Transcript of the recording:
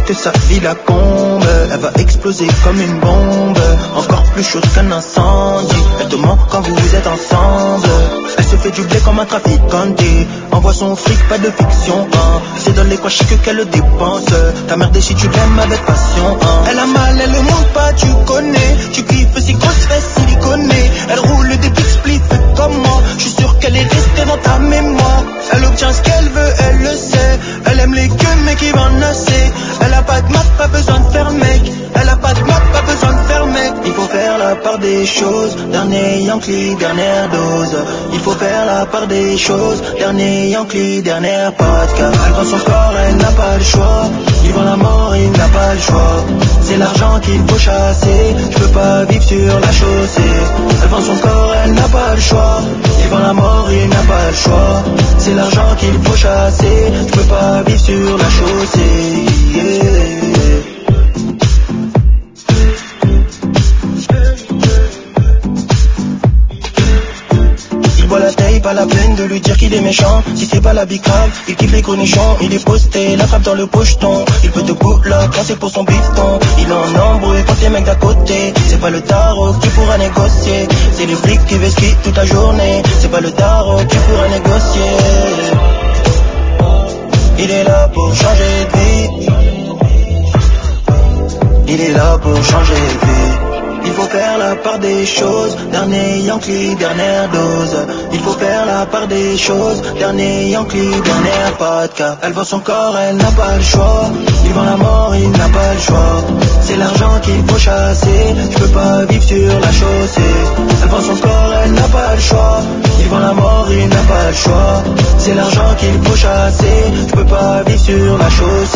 que sa vie la comble. Elle va exploser comme une bombe, encore plus chaude qu'un incendie. Elle te manque quand vous êtes ensemble. Elle se fait du blé comme un trafiquant. Envoie son fric, pas de fiction, hein. C'est dans les coins chics qu'elle le dépense. Ta mère si tu l'aimes avec passion, hein. Elle a mal, elle le montre pas, tu connais. Tu kiffes ses grosses fesses siliconées. Elle roule des big spliffs comme moi. Je suis sûr qu'elle est restée dans ta mémoire. Elle obtient ce qu'elle veut, elle le sait. Elle aime les queues mais qui va nasser. Elle a pas de map, pas besoin de faire mec. Elle a pas de map, pas besoin de faire mec. Il faut faire la part des choses. Dernier Yankee, dernière dose. Il faut faire la part des choses. Dernier Yankee, dernière vodka. Elle vend son corps, elle n'a pas le choix. Il vend la mort, il n'a pas le choix. C'est l'argent qu'il faut chasser. Je peux pas vivre sur la chaussée. Elle vend son corps, elle n'a pas le choix. Il vend la mort, il n'a pas le choix. C'est l'argent qu'il faut chasser. Je peux pas vivre sur la chaussée, yeah. Il boit la taille, pas la peine de lui dire qu'il est méchant. Si c'est pas la bicrave, il kiffe les cornichons. Il est posté, la frappe dans le pocheton. Il peut te là quand c'est pour son bifton. Il en embrouille quand c'est mec d'à côté. C'est pas le tarot qui pourra négocier. C'est le flic qui vestit toute la journée. C'est pas le tarot qui pourra négocier. Il est là pour changer de vie. Il est là pour changer de vie. Il faut faire la part des choses. Dernier Yankee, dernière dose. Il faut faire la part des choses. Dernier Yankee, dernière vodka. Elle vend son corps, elle n'a pas le choix. Il vend la mort, il n'a pas le choix. C'est l'argent qu'il faut chasser. Je peux pas vivre sur la chaussée. Elle vend son corps, elle n'a pas le choix. Il vend la mort, il n'a pas le choix. C'est l'argent qu'il faut chasser. Je peux pas vivre sur la chaussée.